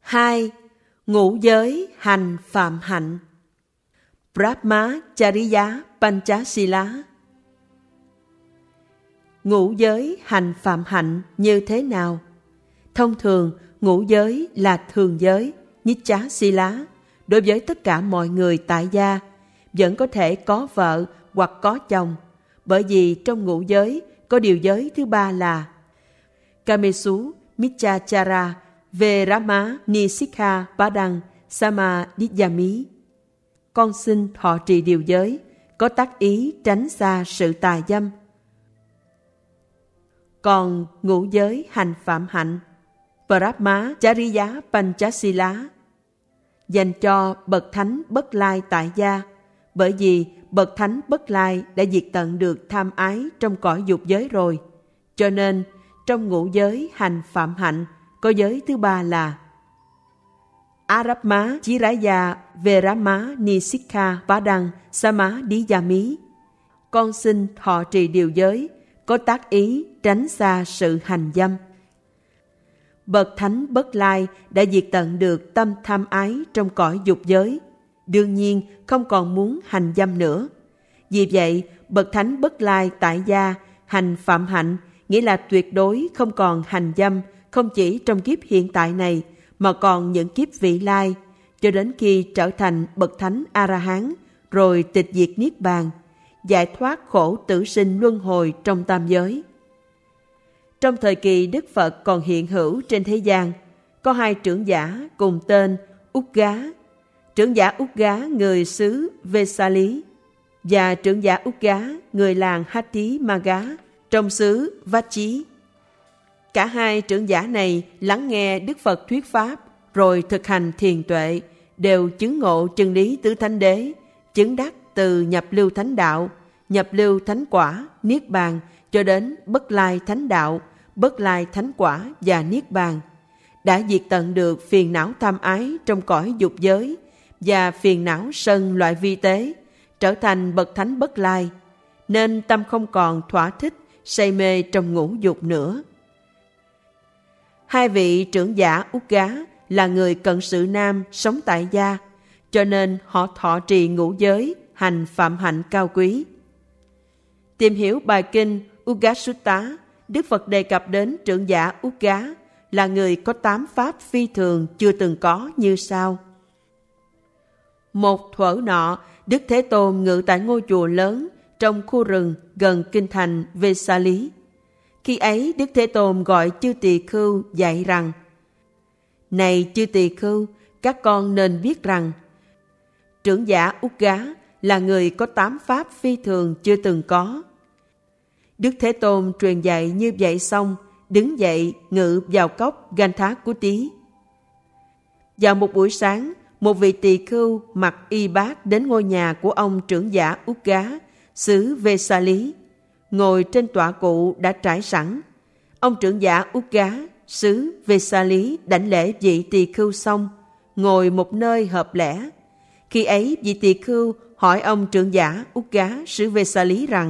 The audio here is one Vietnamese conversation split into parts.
2. Ngũ giới hành phạm hạnh. Brahmacharya Panchasila. Ngũ giới hành phạm hạnh như thế nào? Thông thường, ngũ giới là thường giới, Nicha Sila, đối với tất cả mọi người tại gia, vẫn có thể có vợ hoặc có chồng, bởi vì trong ngũ giới có điều giới thứ ba là Kamesu Michachara Verama Nisikha Padang Samadhiyami. Con xin thọ trì điều giới, có tác ý tránh xa sự tà dâm. Còn ngũ giới hành phạm hạnh, Brahmacharya Panchasila, dành cho bậc thánh Bất Lai tại gia, bởi vì bậc thánh Bất Lai đã diệt tận được tham ái trong cõi dục giới rồi. Cho nên, trong ngũ giới hành phạm hạnh, có giới thứ ba là Arabma Chiraya Verama Nisikha Padang Samadhiyami. Con xin thọ trì điều giới, có tác ý tránh xa sự hành dâm. Bậc thánh Bất Lai đã diệt tận được tâm tham ái trong cõi dục giới, đương nhiên không còn muốn hành dâm nữa. Vì vậy, bậc thánh Bất Lai tại gia hành phạm hạnh nghĩa là tuyệt đối không còn hành dâm, không chỉ trong kiếp hiện tại này mà còn những kiếp vị lai, cho đến khi trở thành bậc thánh A-la-hán, rồi tịch diệt niết bàn, giải thoát khổ tử sinh luân hồi trong tam giới. Trong thời kỳ Đức Phật còn hiện hữu trên thế gian, có hai trưởng giả cùng tên Ugga. Trưởng giả Ugga người xứ Vesali và trưởng giả Ugga người làng Hattimaga trong xứ Vachi. Cả hai trưởng giả này lắng nghe Đức Phật thuyết pháp rồi thực hành thiền tuệ, đều chứng ngộ chân lý tứ thánh đế, chứng đắc từ nhập lưu thánh đạo, nhập lưu thánh quả, niết bàn cho đến bất lai thánh đạo, bất lai thánh quả và niết bàn, đã diệt tận được phiền não tham ái trong cõi dục giới và phiền não sân loại vi tế, trở thành bậc thánh bất lai, nên tâm không còn thỏa thích say mê trong ngũ dục nữa. Hai vị trưởng giả Ugga là người cận sự nam sống tại gia, cho nên họ thọ trì ngũ giới hành phạm hạnh cao quý. Tìm hiểu bài kinh Ugga Sutta, Đức Phật đề cập đến trưởng giả Ugga là người có 8 pháp phi thường chưa từng có như sau. Một thuở nọ, Đức Thế Tôn ngự tại ngôi chùa lớn trong khu rừng gần kinh thành Vesali. Khi ấy, Đức Thế Tôn gọi chư tỳ khưu dạy rằng: Này chư tỳ khưu, các con nên biết rằng trưởng giả Ugga là người có 8 pháp phi thường chưa từng có. Đức Thế Tôn truyền dạy như vậy xong, đứng dậy ngự vào cốc Ganthakuti. Vào một buổi sáng, một vị tỳ khưu mặc y bát đến ngôi nhà của ông trưởng giả Ugga, xứ Vesali, ngồi trên tọa cụ đã trải sẵn. Ông trưởng giả Ugga, xứ Vesali đảnh lễ vị tỳ khưu xong, ngồi một nơi hợp lẽ. Khi ấy, vị tỳ khưu hỏi ông trưởng giả Ugga, xứ Vesali rằng: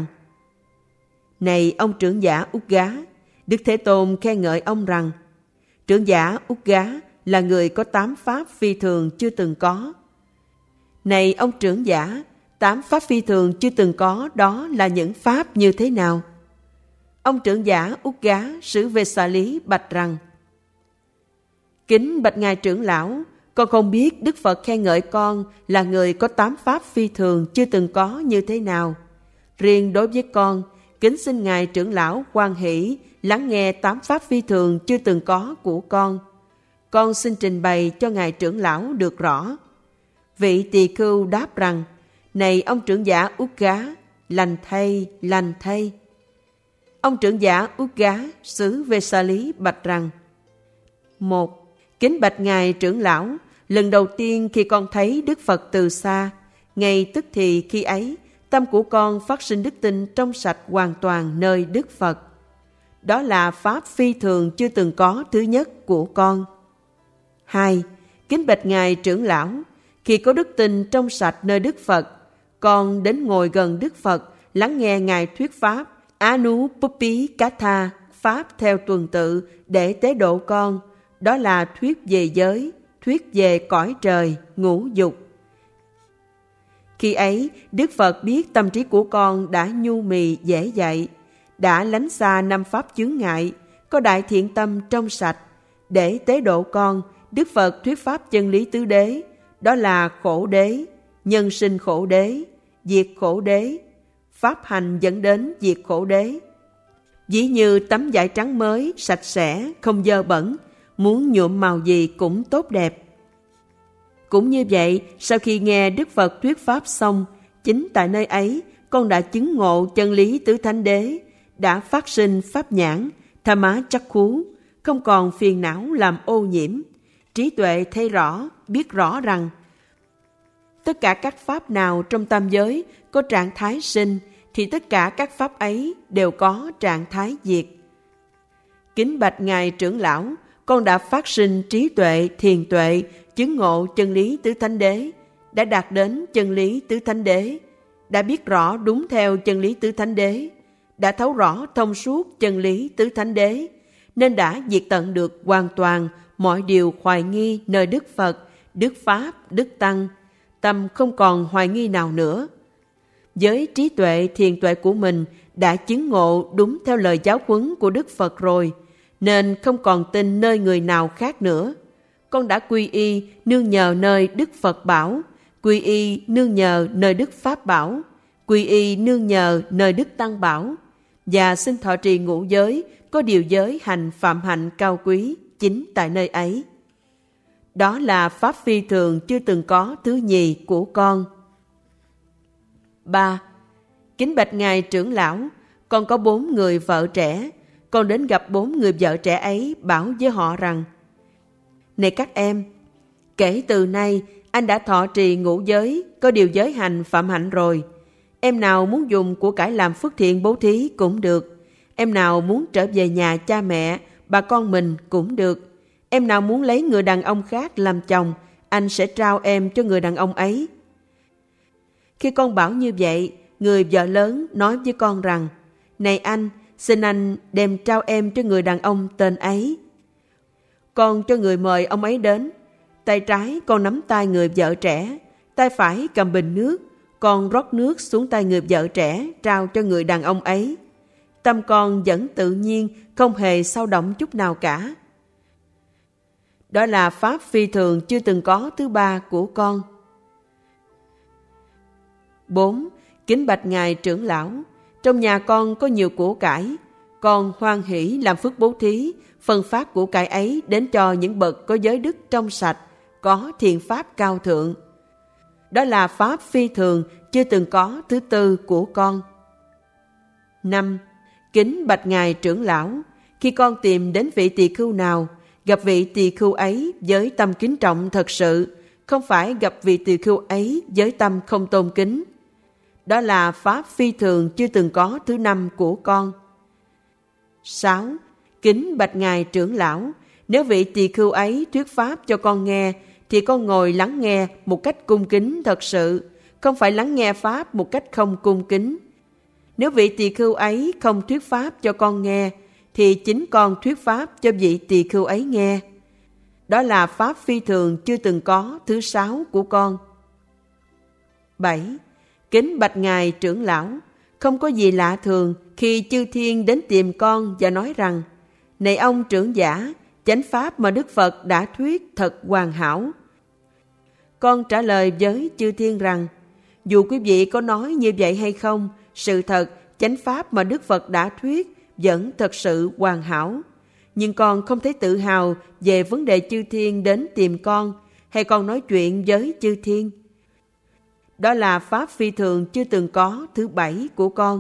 Này ông trưởng giả Ugga, Đức Thế Tôn khen ngợi ông rằng trưởng giả Ugga là người có 8 pháp phi thường chưa từng có. Này ông trưởng giả, 8 pháp phi thường chưa từng có đó là những pháp như thế nào? Ông trưởng giả Ugga, xứ Vesali bạch rằng: Kính bạch ngài trưởng lão, con không biết Đức Phật khen ngợi con là người có 8 pháp phi thường chưa từng có như thế nào. Riêng đối với con, kính xin ngài trưởng lão hoan hỷ lắng nghe 8 pháp phi thường chưa từng có của con. Con xin trình bày cho ngài trưởng lão được rõ. Vị tỳ khưu đáp rằng: Này ông trưởng giả Ugga, lành thay, lành thay. Ông trưởng giả Ugga, xứ Vesali bạch rằng: 1. Kính bạch ngài trưởng lão, lần đầu tiên khi con thấy Đức Phật từ xa, ngay tức thì khi ấy, tâm của con phát sinh đức tin trong sạch hoàn toàn nơi Đức Phật. Đó là pháp phi thường chưa từng có thứ nhất của con. 2. Kính bạch ngài trưởng lão, khi có đức tin trong sạch nơi Đức Phật, con đến ngồi gần Đức Phật, lắng nghe ngài thuyết pháp Anupuppi Katha, pháp theo tuần tự để tế độ con. Đó là thuyết về giới, thuyết về cõi trời, ngũ dục. Khi ấy, Đức Phật biết tâm trí của con đã nhu mì dễ dạy, đã lánh xa 5 pháp chướng ngại, có đại thiện tâm trong sạch. Để tế độ con, Đức Phật thuyết pháp chân lý tứ đế, đó là khổ đế, nhân sinh khổ đế, diệt khổ đế, pháp hành dẫn đến diệt khổ đế. Ví như tấm vải trắng mới, sạch sẽ, không dơ bẩn, muốn nhuộm màu gì cũng tốt đẹp. Cũng như vậy, sau khi nghe Đức Phật thuyết pháp xong, chính tại nơi ấy, con đã chứng ngộ chân lý tứ thánh đế, đã phát sinh pháp nhãn, tham má chắc khú, không còn phiền não làm ô nhiễm. Trí tuệ thấy rõ, biết rõ rằng tất cả các pháp nào trong tam giới có trạng thái sinh, thì tất cả các pháp ấy đều có trạng thái diệt. Kính bạch Ngài trưởng lão, con đã phát sinh trí tuệ, thiền tuệ, chứng ngộ chân lý tứ thánh đế, đã đạt đến chân lý tứ thánh đế, đã biết rõ đúng theo chân lý tứ thánh đế, đã thấu rõ thông suốt chân lý tứ thánh đế, nên đã diệt tận được hoàn toàn mọi điều hoài nghi nơi Đức Phật, Đức Pháp, Đức Tăng, tâm không còn hoài nghi nào nữa. Với trí tuệ, thiền tuệ của mình đã chứng ngộ đúng theo lời giáo huấn của Đức Phật rồi, nên không còn tin nơi người nào khác nữa. Con đã quy y nương nhờ nơi Đức Phật bảo, quy y nương nhờ nơi Đức Pháp bảo, quy y nương nhờ nơi Đức Tăng bảo, và xin thọ trì ngũ giới, có điều giới hành phạm hạnh cao quý, chính tại nơi ấy. Đó là pháp phi thường chưa từng có thứ nhì của con. 3. Kính bạch Ngài trưởng lão, con có 4 người vợ trẻ. Con đến gặp 4 người vợ trẻ ấy, bảo với họ rằng: Này các em, kể từ nay anh đã thọ trì ngũ giới, có điều giới hành phạm hạnh rồi. Em nào muốn dùng của cải làm phước thiện bố thí cũng được. Em nào muốn trở về nhà cha mẹ, bà con mình cũng được. Em nào muốn lấy người đàn ông khác làm chồng, anh sẽ trao em cho người đàn ông ấy. Khi con bảo như vậy, người vợ lớn nói với con rằng: Này anh, xin anh đem trao em cho người đàn ông tên ấy. Con cho người mời ông ấy đến. Tay trái con nắm tay người vợ trẻ, tay phải cầm bình nước. Con rót nước xuống tay người vợ trẻ, trao cho người đàn ông ấy. Tâm con vẫn tự nhiên, không hề xao động chút nào cả. Đó là pháp phi thường chưa từng có thứ 3 của con. 4. Kính bạch Ngài trưởng lão, trong nhà con có nhiều của cải. Con hoan hỷ làm phước bố thí, phân phát của cải ấy đến cho những bậc có giới đức trong sạch, có thiện pháp cao thượng. Đó là pháp phi thường chưa từng có thứ 4 của con. 5. Kính bạch Ngài trưởng lão, khi con tìm đến vị tỳ khưu nào, gặp vị tỳ khưu ấy với tâm kính trọng thật sự, không phải gặp vị tỳ khưu ấy với tâm không tôn kính. Đó là pháp phi thường chưa từng có thứ 5 của con. 6. Kính bạch Ngài trưởng lão, nếu vị tỳ khưu ấy thuyết pháp cho con nghe, thì con ngồi lắng nghe một cách cung kính thật sự, không phải lắng nghe pháp một cách không cung kính. Nếu vị tỳ khưu ấy không thuyết pháp cho con nghe, thì chính con thuyết pháp cho vị tỳ khưu ấy nghe. Đó là pháp phi thường chưa từng có thứ 6 của con. 7. Kính bạch Ngài trưởng lão, không có gì lạ thường khi chư thiên đến tìm con và nói rằng: Này ông trưởng giả, chánh pháp mà Đức Phật đã thuyết thật hoàn hảo. Con trả lời với chư thiên rằng: Dù quý vị có nói như vậy hay không, sự thật, chánh pháp mà Đức Phật đã thuyết vẫn thật sự hoàn hảo. Nhưng con không thấy tự hào về vấn đề chư thiên đến tìm con, hay con nói chuyện với chư thiên. Đó là pháp phi thường chưa từng có thứ 7 của con.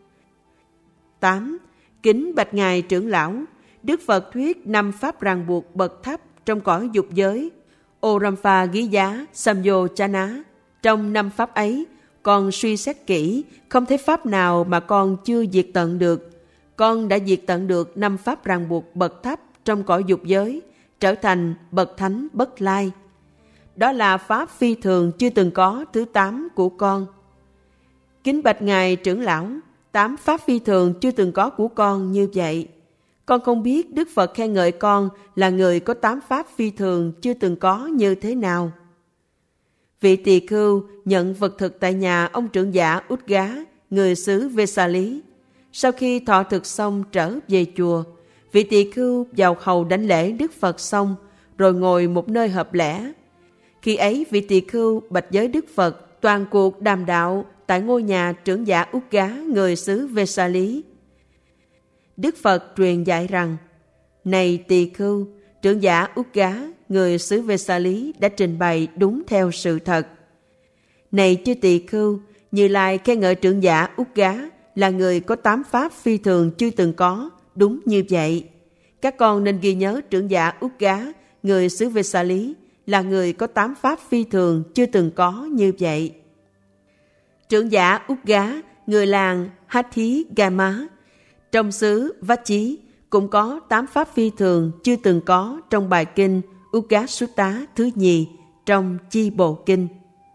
8. Kính bạch Ngài trưởng lão, Đức Phật thuyết 5 pháp ràng buộc bậc thấp trong cõi dục giới, Orampa Ghi Giá Samyochana. Trong 5 pháp ấy, con suy xét kỹ, không thấy pháp nào mà con chưa diệt tận được. Con đã diệt tận được 5 pháp ràng buộc bậc thấp trong cõi dục giới, trở thành bậc thánh bất lai. Đó là pháp phi thường chưa từng có thứ 8 của con. Kính bạch Ngài trưởng lão, 8 pháp phi thường chưa từng có của con như vậy. Con không biết Đức Phật khen ngợi con là người có 8 pháp phi thường chưa từng có như thế nào. Vị tỳ khưu nhận vật thực tại nhà ông trưởng giả Út Gá, người xứ Vesali. Sau khi thọ thực xong trở về chùa, vị tỳ khưu vào hầu đảnh lễ Đức Phật xong, rồi ngồi một nơi hợp lẽ. Khi ấy vị tỳ khưu bạch với Đức Phật toàn cuộc đàm đạo tại ngôi nhà trưởng giả Út Gá, người xứ Vesali. Đức Phật truyền dạy rằng: Này tỳ khưu, trưởng giả Út Gá, người xứ Vesali đã trình bày đúng theo sự thật. Này chư tỳ khưu, Như Lai khen ngợi trưởng giả Út Gá là người có 8 pháp phi thường chưa từng có, đúng như vậy. Các con nên ghi nhớ trưởng giả Út Gá, người xứ Vesali là người có 8 pháp phi thường chưa từng có như vậy. Trưởng giả Út Gá, người làng Hathi Gama, trong xứ Vát Chí, cũng có 8 pháp phi thường chưa từng có trong bài kinh Ugga Sutta thứ nhì trong Chi Bộ Kinh.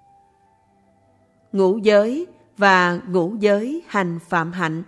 Ngũ giới và ngũ giới hành phạm hạnh.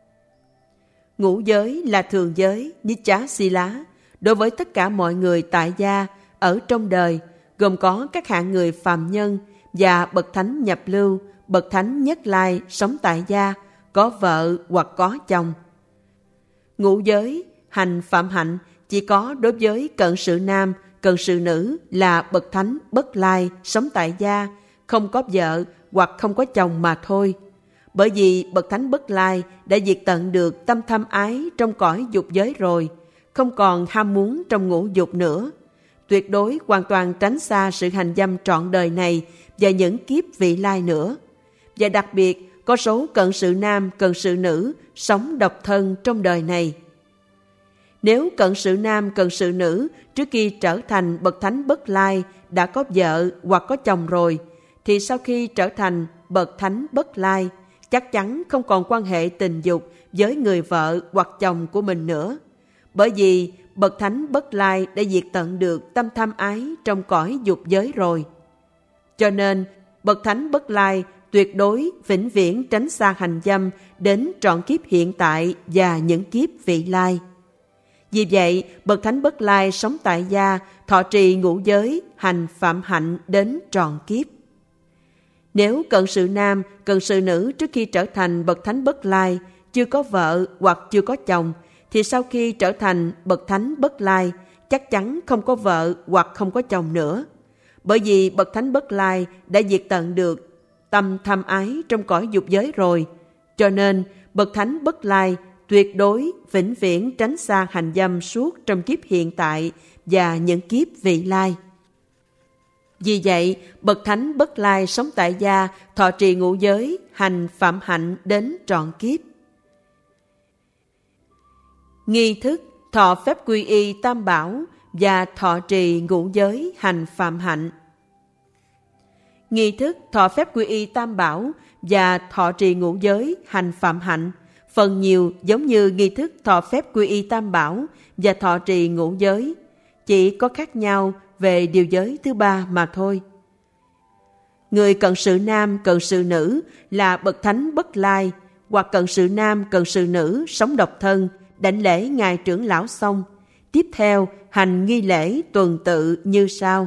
Ngũ giới là thường giới Nichá Sila đối với tất cả mọi người tại gia ở trong đời, gồm có các hạng người phàm nhân và bậc thánh nhập lưu, bậc thánh nhất lai sống tại gia, có vợ hoặc có chồng. Ngũ giới hành phạm hạnh chỉ có đối với cận sự nam, cận sự nữ là bậc thánh bất lai sống tại gia, không có vợ hoặc không có chồng mà thôi. Bởi vì bậc thánh bất lai đã diệt tận được tâm tham ái trong cõi dục giới rồi, không còn ham muốn trong ngũ dục nữa, tuyệt đối hoàn toàn tránh xa sự hành dâm trọn đời này và những kiếp vị lai nữa. Và đặc biệt có số cận sự nam, cận sự nữ sống độc thân trong đời này. Nếu cận sự nam, cận sự nữ trước khi trở thành bậc thánh bất lai đã có vợ hoặc có chồng rồi, thì sau khi trở thành bậc thánh bất lai, chắc chắn không còn quan hệ tình dục với người vợ hoặc chồng của mình nữa. Bởi vì bậc thánh bất lai đã diệt tận được tâm tham ái trong cõi dục giới rồi. Cho nên, bậc thánh bất lai tuyệt đối vĩnh viễn tránh xa hành dâm đến trọn kiếp hiện tại và những kiếp vị lai. Vì vậy, bậc thánh bất lai sống tại gia, thọ trì ngũ giới, hành phạm hạnh đến trọn kiếp. Nếu cận sự nam, cận sự nữ trước khi trở thành bậc thánh bất lai, chưa có vợ hoặc chưa có chồng, thì sau khi trở thành bậc thánh bất lai, chắc chắn không có vợ hoặc không có chồng nữa. Bởi vì bậc thánh bất lai đã diệt tận được tâm tham ái trong cõi dục giới rồi. Cho nên, bậc thánh bất lai tuyệt đối vĩnh viễn tránh xa hành dâm suốt trong kiếp hiện tại và những kiếp vị lai. Vì vậy, bậc thánh bất lai sống tại gia, thọ trì ngũ giới, hành phạm hạnh đến trọn kiếp. Nghi thức thọ phép quy y tam bảo và thọ trì ngũ giới, hành phạm hạnh. Nghi thức thọ phép quy y tam bảo và thọ trì ngũ giới, hành phạm hạnh phần nhiều giống như nghi thức thọ phép quy y tam bảo và thọ trì ngũ giới, chỉ có khác nhau về điều giới thứ ba mà thôi. Người cận sự nam, cận sự nữ là bậc thánh bất lai, hoặc cận sự nam, cận sự nữ sống độc thân, đảnh lễ ngài trưởng lão xong, tiếp theo hành nghi lễ tuần tự như sau: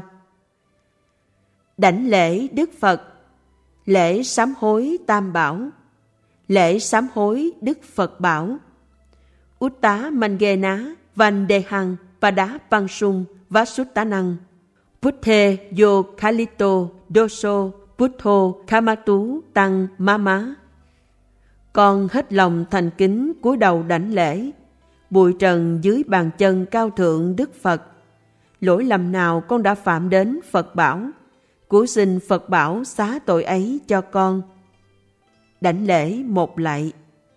đảnh lễ Đức Phật, lễ sám hối tam bảo, lễ sám hối Đức Phật bảo, Utta Mangena Vandehang Pada Pangsung Vasuttanang Putthe Yo Khalito Doso Puttho Kamatu Tăng Mama. Con hết lòng thành kính cúi đầu đảnh lễ, bụi trần dưới bàn chân cao thượng Đức Phật. Lỗi lầm nào con đã phạm đến Phật bảo, cúi xin Phật bảo xá tội ấy cho con. Đảnh lễ một lạy.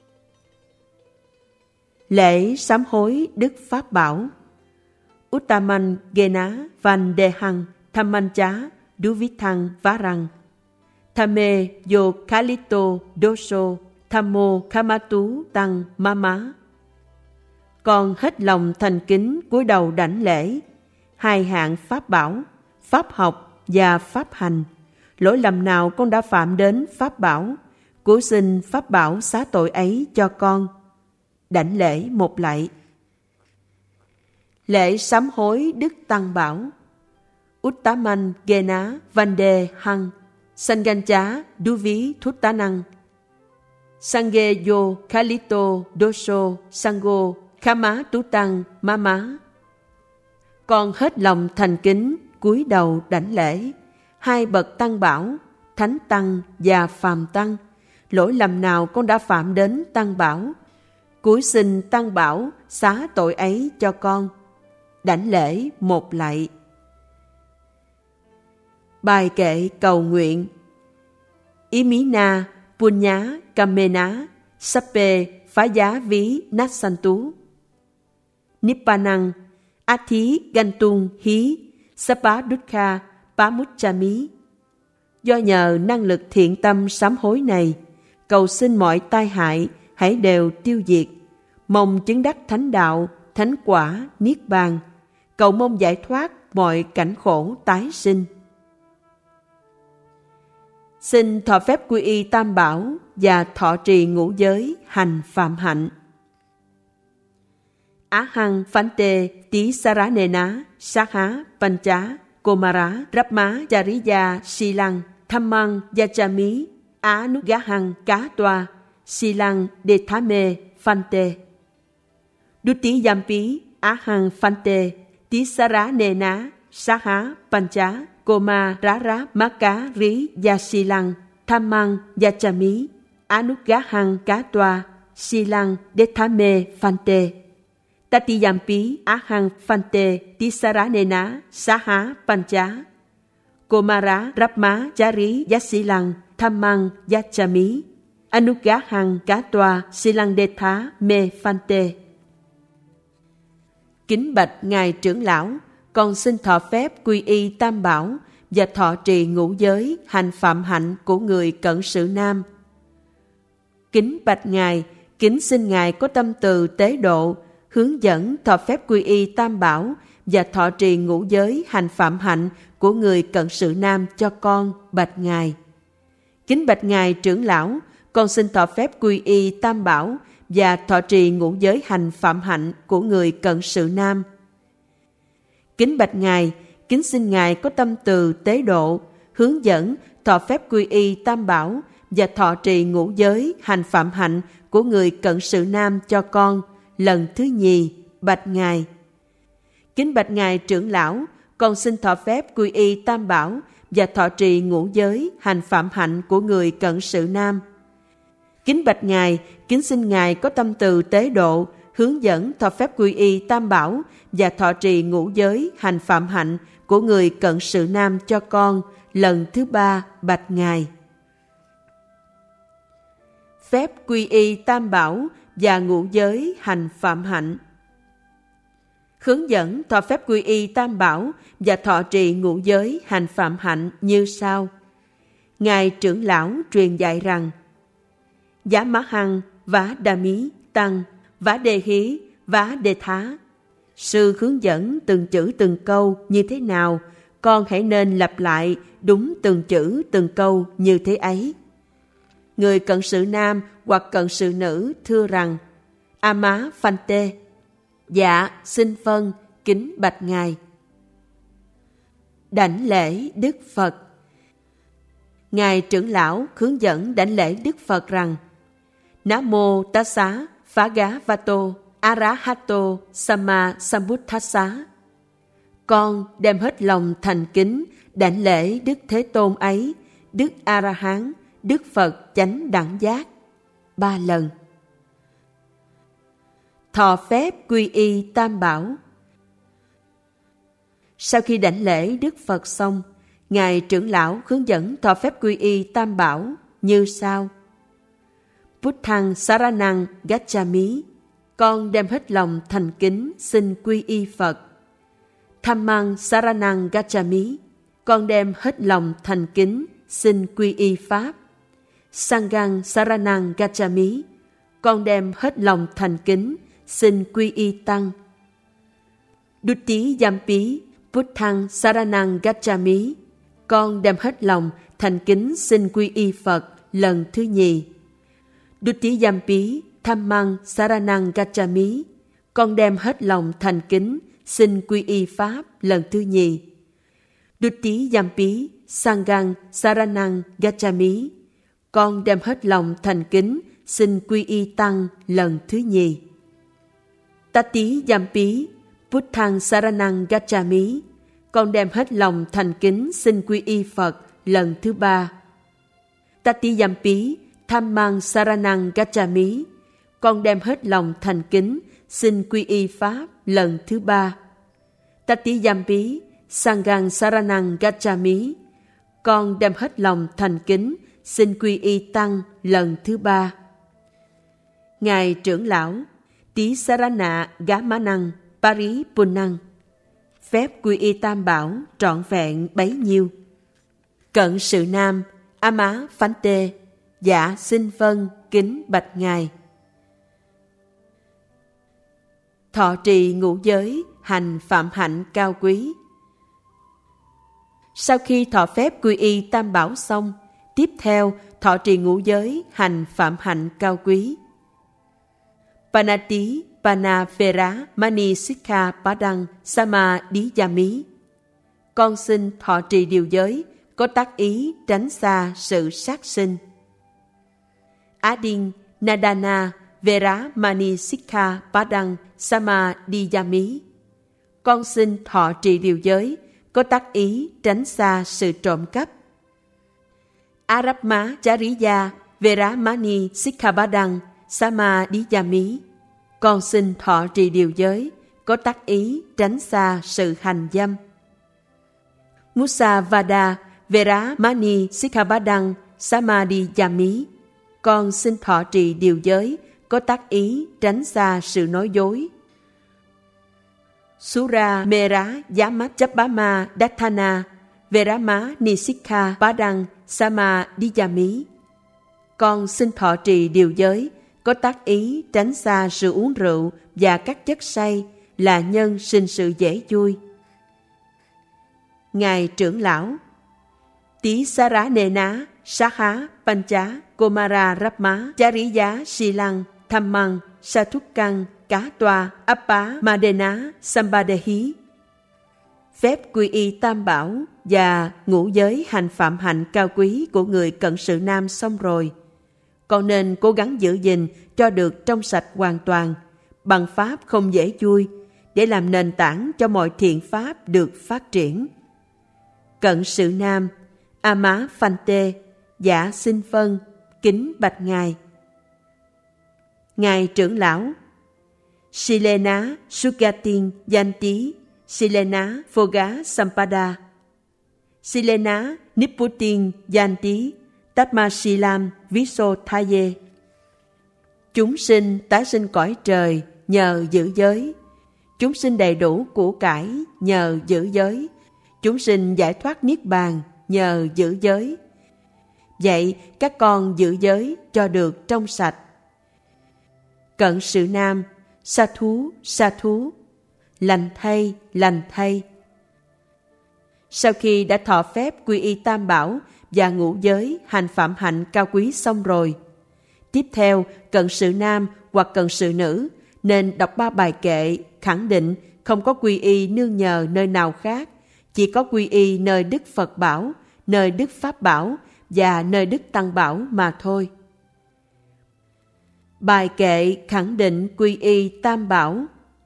Lễ sám hối Đức Pháp bảo. Uttaman Gena Vandehang Thammancha Duvithang Varang Thame Yo Khalito Doso Thammo Kamatu Tăng Mama. Con hết lòng thành kính cúi đầu đảnh lễ hai hạng pháp bảo, pháp học và pháp hành. Lỗi lầm nào con đã phạm đến pháp bảo, cúi xin pháp bảo xá tội ấy cho con. Đảnh lễ một lạy. Lễ sám hối Đức Tăng Bảo. Uttaman Gena Vande Hăng Sangancha Duvi Thuttanang Sange Yo Kalito Doso Sango Khama Tutang Mama. Con hết lòng thành kính cúi đầu đảnh lễ hai bậc tăng bảo, thánh tăng và phàm tăng. Lỗi lầm nào con đã phạm đến tăng bảo, cúi xin tăng bảo xá tội ấy cho con. Đảnh lễ một lạy. Bài kệ cầu nguyện. Imina Punya Kamena Sappe Phá Giá Ví Natsantu Nippanang Athi Gantung Hí Sapa Dukkha Pamuchami. Do nhờ năng lực thiện tâm sám hối này, cầu xin mọi tai hại hãy đều tiêu diệt, mong chứng đắc thánh đạo, thánh quả, niết bàn, cầu mong giải thoát mọi cảnh khổ tái sinh. Xin thọ phép quy y tam bảo và thọ trì ngũ giới hành phạm hạnh. Ahang Phante Tí Saranena Sakha Pancha Komara Rapma Jariya Silang Thammang Yachami Anugahang Cá Toa Silang Dethame Phante Dutti Yampi Ahang Phante Tí Saranena Sakha Pancha Komara Maka Ri Yasilang Thammang Yachami Anugahang Cá Toa Silang Dethame Phante Tatiyampi Ahang Phante Tisaranena Saha Pancha Komara Rapma Jari Yasilang Thammang Yachami Anugahang Cá Toa Silang Detha Me Phante. Kính bạch Ngài trưởng lão, con xin thọ phép quy y tam bảo và thọ trì ngũ giới hành phạm hạnh của người cận sự nam. Kính bạch Ngài, kính xin Ngài có tâm từ tế độ, hướng dẫn thọ phép quy y tam bảo và thọ trì ngũ giới hành phạm hạnh của người cận sự nam cho con, bạch Ngài. Kính bạch Ngài trưởng lão, con xin thọ phép quy y tam bảo và thọ trì ngũ giới hành phạm hạnh của người cận sự nam. Kính bạch Ngài, kính xin Ngài có tâm từ tế độ, hướng dẫn thọ phép quy y tam bảo và thọ trì ngũ giới hành phạm hạnh của người cận sự nam cho con, lần thứ nhì, bạch Ngài. Kính bạch Ngài trưởng lão, con xin thọ phép quy y tam bảo và thọ trì ngũ giới hành phạm hạnh của người cận sự nam. Kính bạch Ngài, kính xin Ngài có tâm từ tế độ, hướng dẫn thọ phép quy y tam bảo và thọ trì ngũ giới hành phạm hạnh của người cận sự nam cho con, lần thứ ba, bạch Ngài. Phép quy y tam bảo và ngũ giới hành phạm hạnh. Hướng dẫn thọ phép quy y tam bảo và thọ trì ngũ giới hành phạm hạnh như sau. Ngài trưởng lão truyền dạy rằng: Giá Mã Hằng, Vá Đà Mí, Tăng, Vá Đề Hí, Vá Đề Thá. Sư hướng dẫn từng chữ từng câu như thế nào, con hãy nên lặp lại đúng từng chữ từng câu như thế ấy. Người cận sự nam hoặc cận sự nữ thưa rằng: Ama Phante. Dạ, xin phân, kính bạch Ngài. Đảnh lễ Đức Phật. Ngài trưởng lão hướng dẫn đảnh lễ Đức Phật rằng: Nam mô Tassa Phagavato Arahato Samma Sambuddhassa. Con đem hết lòng thành kính đảnh lễ Đức Thế Tôn ấy, Đức A-ra-hán, Đức Phật chánh đẳng giác 3 lần. Thọ phép quy y tam bảo. Sau khi đảnh lễ Đức Phật xong, Ngài trưởng lão hướng dẫn thọ phép quy y tam bảo như sau. Buddhang Saranang Gacchami. Con đem hết lòng thành kính xin quy y Phật. Dhammang Saranang Gacchami. Con đem hết lòng thành kính xin quy y Pháp. Sanghang Saranang Gacchami. Con đem hết lòng thành kính xin quy y Tăng. Dutti Yampi Buddhang Saranang Gacchami. Con đem hết lòng thành kính xin quy y Phật lần thứ nhì. Dutti Yampi Dhammang Saranang Gacchami. Con đem hết lòng thành kính xin quy y Pháp lần thứ nhì. Dutti Yampi Sanghang Saranang Gacchami, con đem hết lòng thành kính xin quy y Tăng lần thứ nhì. Tati Yampi Buddhang Saranang Gacchami, con đem hết lòng thành kính xin quy y Phật lần thứ ba. Tati Yampi Dhammang Saranang Gacchami, con đem hết lòng thành kính xin quy y Pháp lần thứ ba. Tati Yampi Sanghang Saranang Gacchami, con đem hết lòng thành kính xin quy y Tăng lần thứ ba. Ngài trưởng lão Tí Sarana Gamanang Paripunnang, phép quy y Tam Bảo trọn vẹn bấy nhiêu. Cận sự nam Ama Phante, dạ xin vâng kính bạch ngài. Thọ trì ngũ giới hành phạm hạnh cao quý. Sau khi thọ phép quy y Tam Bảo xong, tiếp theo thọ trì ngũ giới hành phạm hạnh cao quý. Panati Panavera Mani Sikha Padang Samadhiyami, con xin thọ trì điều giới có tác ý tránh xa sự sát sinh. Adin Nadana Vera Mani Sikha Padang Samadhiyami, con xin thọ trì điều giới có tác ý tránh xa sự trộm cắp. Arabma Chariya Vera Mani Sikha Padang Samadhiyami, con xin thọ trì điều giới có tác ý tránh xa sự hành dâm. Musavada Vera Mani Sikkhapadang Samadhiyami, con xin thọ trì điều giới có tác ý tránh xa sự nói dối. Sura Mera Yamachapama Dathana Verama Nisikha Padang Samadhiyami, con xin thọ trì điều giới có tác ý tránh xa sự uống rượu và các chất say là nhân sinh sự dễ vui. Ngài trưởng lão Tí Sara Nena Saha Pancha Komara Rapma Chariya Silang Dhammang Sathukang Cá Toa Appa Madena Sambadehi, phép quy y Tam Bảo và ngũ giới hành phạm hạnh cao quý của người cận sự nam xong rồi, con nên cố gắng giữ gìn cho được trong sạch hoàn toàn bằng pháp không dễ vui để làm nền tảng cho mọi thiện pháp được phát triển. Cận sự nam Ama Phante, dạ xin vâng kính bạch ngài. Ngài trưởng lão Silena Sugatin Yanti Silena Phoga Sampada, Silena Nipputin Yanti Tatmasilam Visothaye, chúng sinh tái sinh cõi trời nhờ giữ giới, chúng sinh đầy đủ của cải nhờ giữ giới, chúng sinh giải thoát niết bàn nhờ giữ giới. Vậy các con giữ giới cho được trong sạch. Cận sự nam Sa thú, lành thay. Sau khi đã thọ phép quy y Tam Bảo và ngũ giới hành phạm hạnh cao quý xong rồi, tiếp theo cận sự nam hoặc cận sự nữ nên đọc 3 bài kệ khẳng định không có quy y nương nhờ nơi nào khác, chỉ có quy y nơi Đức Phật Bảo, nơi Đức Pháp Bảo và nơi Đức Tăng Bảo mà thôi. Bài kệ khẳng định quy y Tam Bảo.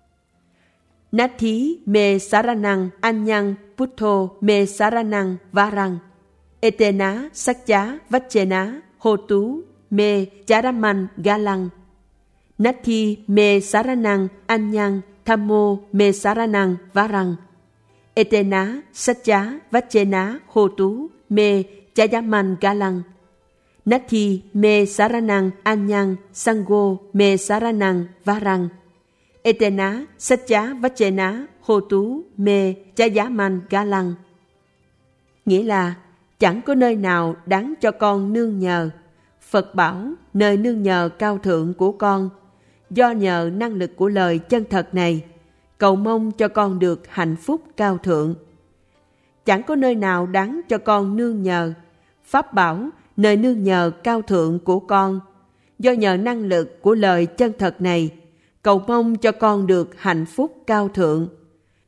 Nathi me saranang anyang puttho me saranang varang etena sakcha vachena hotu me charaman galang. Nathi me saranang anyang thammo me saranang varang etena sakcha vachena hotu me charaman galang. Nathi me saranang anyang sangho me saranang varang etena sakcha vachena hotu me chayaman galang. Nghĩa là chẳng có nơi nào đáng cho con nương nhờ. Phật bảo nơi nương nhờ cao thượng của con. Do nhờ năng lực của lời chân thật này, cầu mong cho con được hạnh phúc cao thượng. Chẳng có nơi nào đáng cho con nương nhờ. Pháp bảo nơi nương nhờ cao thượng của con. Do nhờ năng lực của lời chân thật này, cầu mong cho con được hạnh phúc cao thượng.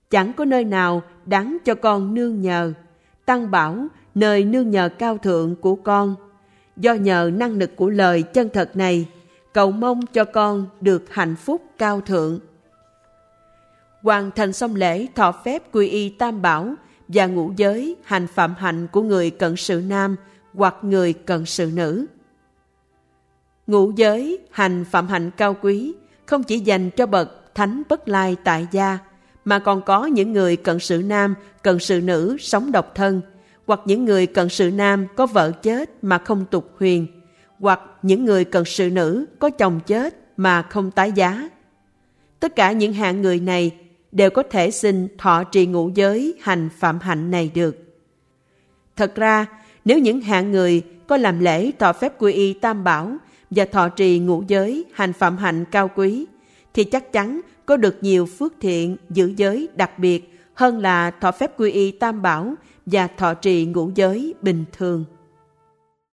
Chẳng có nơi nào đáng cho con nương nhờ. Tăng bảo nơi nương nhờ cao thượng của con. Do nhờ năng lực của lời chân thật này, cầu mong cho con được hạnh phúc cao thượng. Hoàn thành xong lễ thọ phép quy y Tam Bảo và ngũ giới hành phạm hạnh của người cận sự nam hoặc người cận sự nữ. Ngũ giới hành phạm hạnh cao quý không chỉ dành cho bậc thánh bất lai tại gia, mà còn có những người cận sự nam, cận sự nữ sống độc thân, hoặc những người cận sự nam có vợ chết mà không tục huyền, hoặc những người cận sự nữ có chồng chết mà không tái giá. Tất cả những hạng người này đều có thể xin thọ trì ngũ giới hành phạm hạnh này được. Thật ra, nếu những hạng người có làm lễ thọ phép quy y Tam Bảo và thọ trì ngũ giới hành phạm hạnh cao quý, thì chắc chắn có được nhiều phước thiện giữ giới đặc biệt hơn là thọ phép quy y Tam Bảo và thọ trì ngũ giới bình thường.